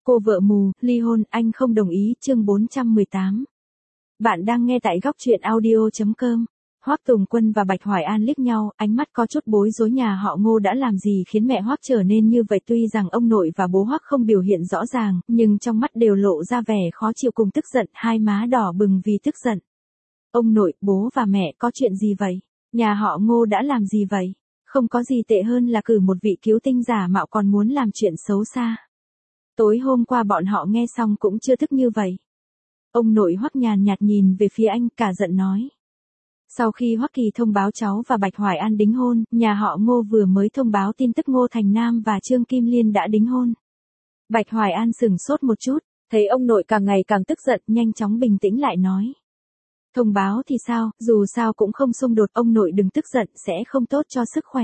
Cô vợ mù, ly hôn, anh không đồng ý, chương 418. Bạn đang nghe tại góc truyện audio.com. Hoắc Tùng Quân và Bạch Hoài An liếc nhau, ánh mắt có chút bối rối, nhà họ Ngô đã làm gì khiến mẹ Hoắc trở nên như vậy? Tuy rằng ông nội và bố Hoắc không biểu hiện rõ ràng, nhưng trong mắt đều lộ ra vẻ khó chịu cùng tức giận, hai má đỏ bừng vì tức giận. Ông nội, bố và mẹ, có chuyện gì vậy? Nhà họ Ngô đã làm gì vậy? Không có gì tệ hơn là cử một vị cứu tinh giả mạo còn muốn làm chuyện xấu xa. Tối hôm qua bọn họ nghe xong cũng chưa thức như vậy. Ông nội Hoắc nhàn nhạt nhìn về phía anh, cả giận nói. Sau khi Hoắc Kỳ thông báo cháu và Bạch Hoài An đính hôn, nhà họ Ngô vừa mới thông báo tin tức Ngô Thành Nam và Trương Kim Liên đã đính hôn. Bạch Hoài An sửng sốt một chút, thấy ông nội càng ngày càng tức giận, nhanh chóng bình tĩnh lại nói. Thông báo thì sao, dù sao cũng không xung đột, ông nội đừng tức giận, sẽ không tốt cho sức khỏe.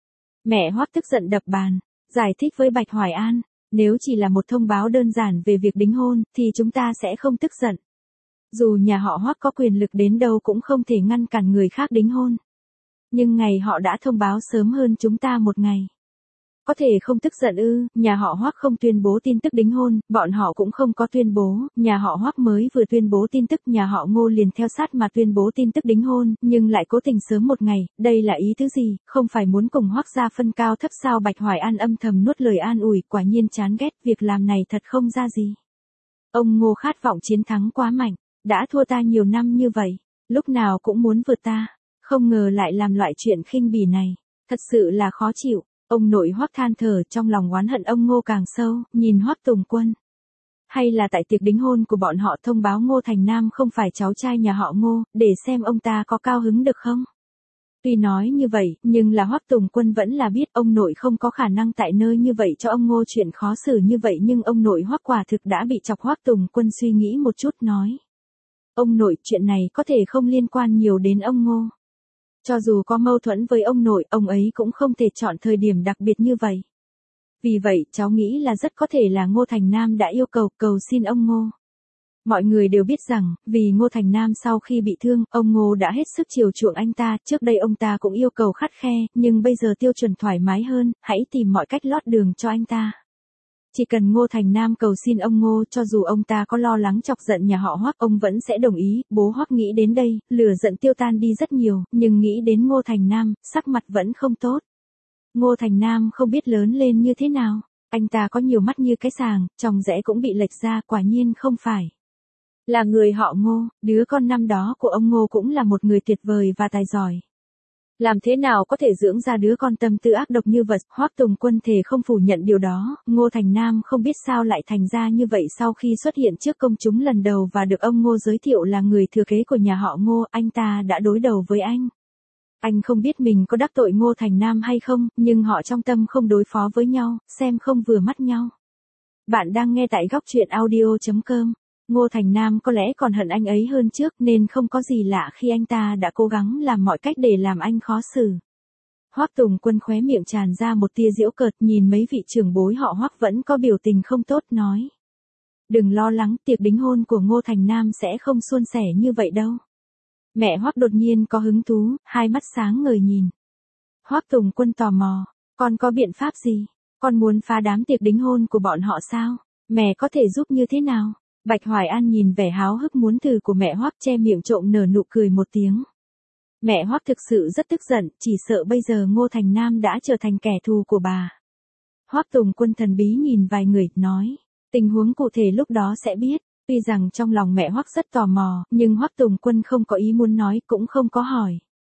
Mẹ Hoắc tức giận đập bàn, giải thích với Bạch Hoài An. Nếu chỉ là một thông báo đơn giản về việc đính hôn, thì chúng ta sẽ không tức giận. Dù nhà họ Hoắc có quyền lực đến đâu cũng không thể ngăn cản người khác đính hôn. Nhưng ngày họ đã thông báo sớm hơn chúng ta một ngày. Có thể không tức giận ư? Nhà họ Hoắc không tuyên bố tin tức đính hôn, bọn họ cũng không có tuyên bố, nhà họ Hoắc mới vừa tuyên bố tin tức, nhà họ Ngô liền theo sát mà tuyên bố tin tức đính hôn, nhưng lại cố tình sớm một ngày, đây là ý tứ gì, không phải muốn cùng Hoắc gia phân cao thấp sao? Bạch Hoài An âm thầm nuốt lời an ủi, quả nhiên chán ghét, việc làm này thật không ra gì. Ông Ngô khát vọng chiến thắng quá mạnh, đã thua ta nhiều năm như vậy, lúc nào cũng muốn vượt ta, không ngờ lại làm loại chuyện khinh bỉ này, thật sự là khó chịu. Ông nội Hoắc than thở, trong lòng oán hận ông Ngô càng sâu, nhìn Hoắc Tùng Quân. Hay là tại tiệc đính hôn của bọn họ thông báo Ngô Thành Nam không phải cháu trai nhà họ Ngô, để xem ông ta có cao hứng được không? Tuy nói như vậy, nhưng là Hoắc Tùng Quân vẫn là biết ông nội không có khả năng tại nơi như vậy cho ông Ngô chuyện khó xử như vậy, nhưng ông nội Hoắc quả thực đã bị chọc. Hoắc Tùng Quân suy nghĩ một chút nói. Ông nội, chuyện này có thể không liên quan nhiều đến ông Ngô. Cho dù có mâu thuẫn với ông nội, ông ấy cũng không thể chọn thời điểm đặc biệt như vậy. Vì vậy, cháu nghĩ là rất có thể là Ngô Thành Nam đã yêu cầu xin ông Ngô. Mọi người đều biết rằng, vì Ngô Thành Nam sau khi bị thương, ông Ngô đã hết sức chiều chuộng anh ta, trước đây ông ta cũng yêu cầu khắt khe, nhưng bây giờ tiêu chuẩn thoải mái hơn, hãy tìm mọi cách lót đường cho anh ta. Chỉ cần Ngô Thành Nam cầu xin ông Ngô, cho dù ông ta có lo lắng chọc giận nhà họ Hoắc, ông vẫn sẽ đồng ý. Bố Hoắc nghĩ đến đây, lửa giận tiêu tan đi rất nhiều, nhưng nghĩ đến Ngô Thành Nam, sắc mặt vẫn không tốt. Ngô Thành Nam không biết lớn lên như thế nào, anh ta có nhiều mắt như cái sàng, tròng rẽ cũng bị lệch ra, quả nhiên không phải là người họ Ngô. Đứa con năm đó của ông Ngô cũng là một người tuyệt vời và tài giỏi. Làm thế nào có thể dưỡng ra đứa con tâm tư ác độc như vậy? Hoắc Tùng Quân thề không phủ nhận điều đó. Ngô Thành Nam không biết sao lại thành ra như vậy. Sau khi xuất hiện trước công chúng lần đầu và được ông Ngô giới thiệu là người thừa kế của nhà họ Ngô, anh ta đã đối đầu với anh. Anh không biết mình có đắc tội Ngô Thành Nam hay không, nhưng họ trong tâm không đối phó với nhau, xem không vừa mắt nhau. Bạn đang nghe tại góc truyện audio.com. Ngô Thành Nam có lẽ còn hận anh ấy hơn trước, nên không có gì lạ khi anh ta đã cố gắng làm mọi cách để làm anh khó xử. Hoắc Tùng Quân khóe miệng tràn ra một tia giễu cợt, nhìn mấy vị trưởng bối họ Hoắc vẫn có biểu tình không tốt, nói. Đừng lo lắng, tiệc đính hôn của Ngô Thành Nam sẽ không suôn sẻ như vậy đâu. Mẹ Hoắc đột nhiên có hứng thú, hai mắt sáng ngời nhìn. Hoắc Tùng Quân tò mò, con có biện pháp gì? Con muốn phá đám tiệc đính hôn của bọn họ sao? Mẹ có thể giúp như thế nào? Bạch Hoài An nhìn vẻ háo hức muốn thử của mẹ Hoắc, che miệng trộm nở nụ cười một tiếng. Mẹ Hoắc thực sự rất tức giận, chỉ sợ bây giờ Ngô Thành Nam đã trở thành kẻ thù của bà. Hoắc Tùng Quân thần bí nhìn vài người, nói, tình huống cụ thể lúc đó sẽ biết. Tuy rằng trong lòng mẹ Hoắc rất tò mò, nhưng Hoắc Tùng Quân không có ý muốn nói, cũng không có hỏi.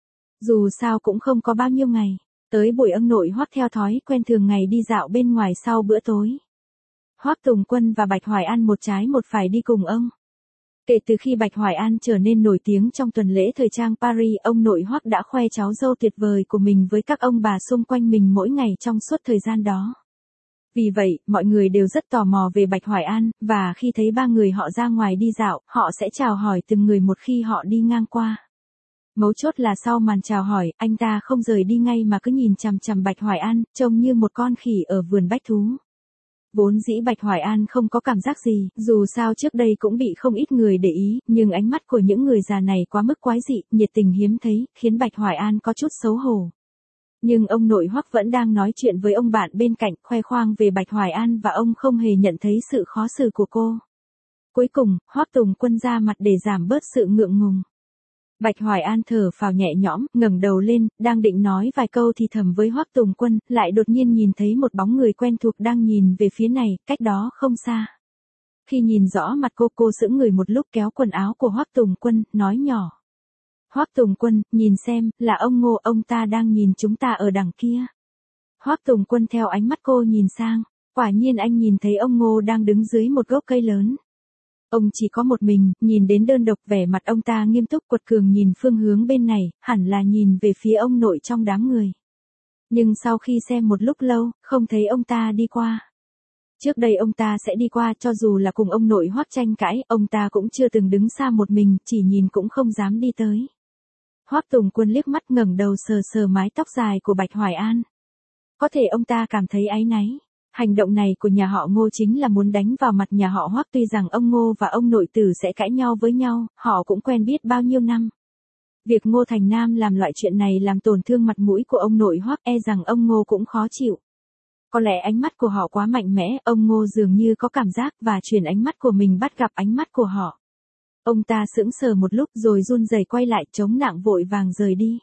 Dù sao cũng không có bao nhiêu ngày, tới buổi ông nội Hoắc theo thói quen thường ngày đi dạo bên ngoài sau bữa tối. Hoắc Tùng Quân và Bạch Hoài An một trái một phải đi cùng ông. Kể từ khi Bạch Hoài An trở nên nổi tiếng trong tuần lễ thời trang Paris, ông nội Hoắc đã khoe cháu dâu tuyệt vời của mình với các ông bà xung quanh mình mỗi ngày trong suốt thời gian đó. Vì vậy, mọi người đều rất tò mò về Bạch Hoài An, và khi thấy ba người họ ra ngoài đi dạo, họ sẽ chào hỏi từng người một khi họ đi ngang qua. Mấu chốt là sau màn chào hỏi, anh ta không rời đi ngay mà cứ nhìn chằm chằm Bạch Hoài An, trông như một con khỉ ở vườn bách thú. Vốn dĩ Bạch Hoài An không có cảm giác gì, dù sao trước đây cũng bị không ít người để ý, nhưng ánh mắt của những người già này quá mức quái dị, nhiệt tình hiếm thấy, khiến Bạch Hoài An có chút xấu hổ. Nhưng ông nội Hoắc vẫn đang nói chuyện với ông bạn bên cạnh, khoe khoang về Bạch Hoài An và ông không hề nhận thấy sự khó xử của cô. Cuối cùng, Hoắc Tùng Quân ra mặt để giảm bớt sự ngượng ngùng. Bạch Hoài An thở phào nhẹ nhõm, ngẩng đầu lên, đang định nói vài câu thì thầm với Hoắc Tùng Quân, lại đột nhiên nhìn thấy một bóng người quen thuộc đang nhìn về phía này, cách đó không xa. Khi nhìn rõ mặt cô sững người một lúc, kéo quần áo của Hoắc Tùng Quân, nói nhỏ. Hoắc Tùng Quân, nhìn xem, là ông Ngô, ông ta đang nhìn chúng ta ở đằng kia. Hoắc Tùng Quân theo ánh mắt cô nhìn sang, quả nhiên anh nhìn thấy ông Ngô đang đứng dưới một gốc cây lớn. Ông chỉ có một mình, nhìn đến đơn độc, vẻ mặt ông ta nghiêm túc quật cường nhìn phương hướng bên này, hẳn là nhìn về phía ông nội trong đám người. Nhưng sau khi xem một lúc lâu, không thấy ông ta đi qua. Trước đây ông ta sẽ đi qua, cho dù là cùng ông nội Hoắc tranh cãi, ông ta cũng chưa từng đứng xa một mình, chỉ nhìn cũng không dám đi tới. Hoắc Tùng Quân liếc mắt, ngẩng đầu sờ sờ mái tóc dài của Bạch Hoài An. Có thể ông ta cảm thấy áy náy. Hành động này của nhà họ Ngô chính là muốn đánh vào mặt nhà họ Hoắc, tuy rằng ông Ngô và ông nội tử sẽ cãi nhau với nhau, họ cũng quen biết bao nhiêu năm. Việc Ngô Thành Nam làm loại chuyện này làm tổn thương mặt mũi của ông nội Hoắc, e rằng ông Ngô cũng khó chịu. Có lẽ ánh mắt của họ quá mạnh mẽ, ông Ngô dường như có cảm giác và chuyển ánh mắt của mình bắt gặp ánh mắt của họ. Ông ta sững sờ một lúc rồi run rẩy quay lại, chống nặng vội vàng rời đi.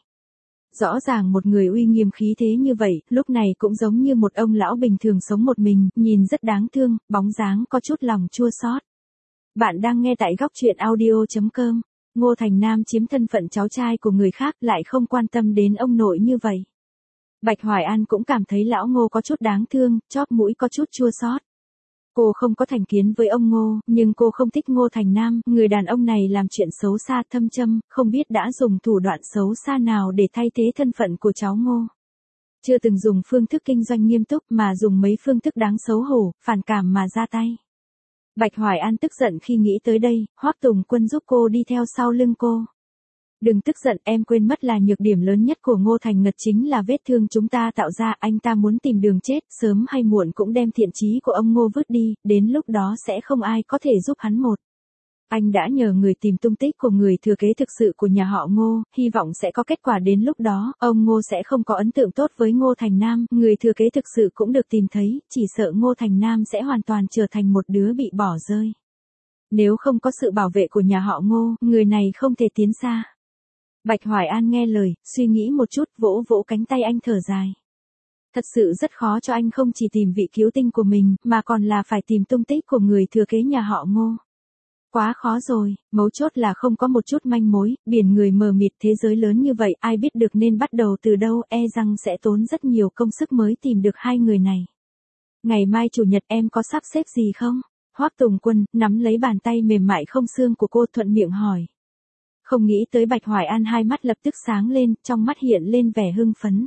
Rõ ràng một người uy nghiêm khí thế như vậy, lúc này cũng giống như một ông lão bình thường sống một mình, nhìn rất đáng thương, bóng dáng có chút lòng chua xót. Bạn đang nghe tại góc truyện audio.com. Ngô Thành Nam chiếm thân phận cháu trai của người khác, lại không quan tâm đến ông nội như vậy. Bạch Hoài An cũng cảm thấy lão Ngô có chút đáng thương, chóp mũi có chút chua xót. Cô không có thành kiến với ông Ngô, nhưng cô không thích Ngô Thành Nam, người đàn ông này làm chuyện xấu xa thâm châm, không biết đã dùng thủ đoạn xấu xa nào để thay thế thân phận của cháu Ngô. Chưa từng dùng phương thức kinh doanh nghiêm túc mà dùng mấy phương thức đáng xấu hổ, phản cảm mà ra tay. Bạch Hoài An tức giận khi nghĩ tới đây, Hoắc Tùng Quân giúp cô đi theo sau lưng cô. Đừng tức giận, em quên mất là nhược điểm lớn nhất của Ngô Thành Ngật chính là vết thương chúng ta tạo ra, anh ta muốn tìm đường chết, sớm hay muộn cũng đem thiện chí của ông Ngô vứt đi, đến lúc đó sẽ không ai có thể giúp hắn một. Anh đã nhờ người tìm tung tích của người thừa kế thực sự của nhà họ Ngô, hy vọng sẽ có kết quả, đến lúc đó, ông Ngô sẽ không có ấn tượng tốt với Ngô Thành Nam, người thừa kế thực sự cũng được tìm thấy, chỉ sợ Ngô Thành Nam sẽ hoàn toàn trở thành một đứa bị bỏ rơi. Nếu không có sự bảo vệ của nhà họ Ngô, người này không thể tiến xa. Bạch Hoài An nghe lời, suy nghĩ một chút, vỗ vỗ cánh tay anh thở dài. Thật sự rất khó cho anh không chỉ tìm vị cứu tinh của mình, mà còn là phải tìm tung tích của người thừa kế nhà họ Ngô. Quá khó rồi, mấu chốt là không có một chút manh mối, biển người mờ mịt, thế giới lớn như vậy, ai biết được nên bắt đầu từ đâu, e rằng sẽ tốn rất nhiều công sức mới tìm được hai người này. Ngày mai chủ nhật em có sắp xếp gì không? Hoắc Tùng Quân nắm lấy bàn tay mềm mại không xương của cô, thuận miệng hỏi. Không nghĩ tới Bạch Hoài An hai mắt lập tức sáng lên, trong mắt hiện lên vẻ hưng phấn.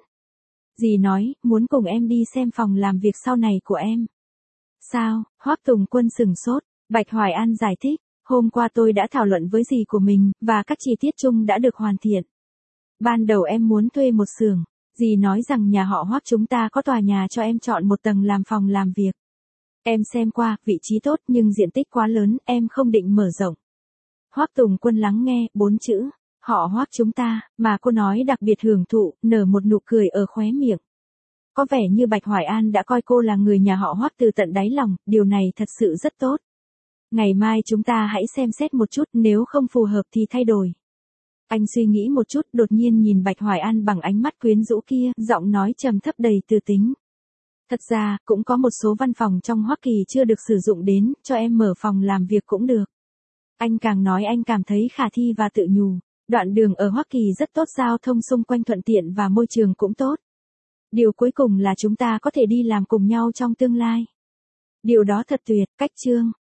Dì nói, muốn cùng em đi xem phòng làm việc sau này của em. Sao? Hoắc Tùng Quân sừng sốt. Bạch Hoài An giải thích, hôm qua tôi đã thảo luận với dì của mình, và các chi tiết chung đã được hoàn thiện. Ban đầu em muốn thuê một xưởng, dì nói rằng nhà họ Hoắc chúng ta có tòa nhà cho em chọn một tầng làm phòng làm việc. Em xem qua, vị trí tốt nhưng diện tích quá lớn, em không định mở rộng. Hoắc Tùng Quân lắng nghe, 4 chữ, họ Hoắc chúng ta, mà cô nói đặc biệt hưởng thụ, nở một nụ cười ở khóe miệng. Có vẻ như Bạch Hoài An đã coi cô là người nhà họ Hoắc từ tận đáy lòng, điều này thật sự rất tốt. Ngày mai chúng ta hãy xem xét một chút, nếu không phù hợp thì thay đổi. Anh suy nghĩ một chút, đột nhiên nhìn Bạch Hoài An bằng ánh mắt quyến rũ kia, giọng nói trầm thấp đầy tư tính. Thật ra, cũng có một số văn phòng trong Hoa Kỳ chưa được sử dụng đến, cho em mở phòng làm việc cũng được. Anh càng nói anh cảm thấy khả thi và tự nhủ. Đoạn đường ở Hoa Kỳ rất tốt, giao thông xung quanh thuận tiện và môi trường cũng tốt. Điều cuối cùng là chúng ta có thể đi làm cùng nhau trong tương lai. Điều đó thật tuyệt, cách chương.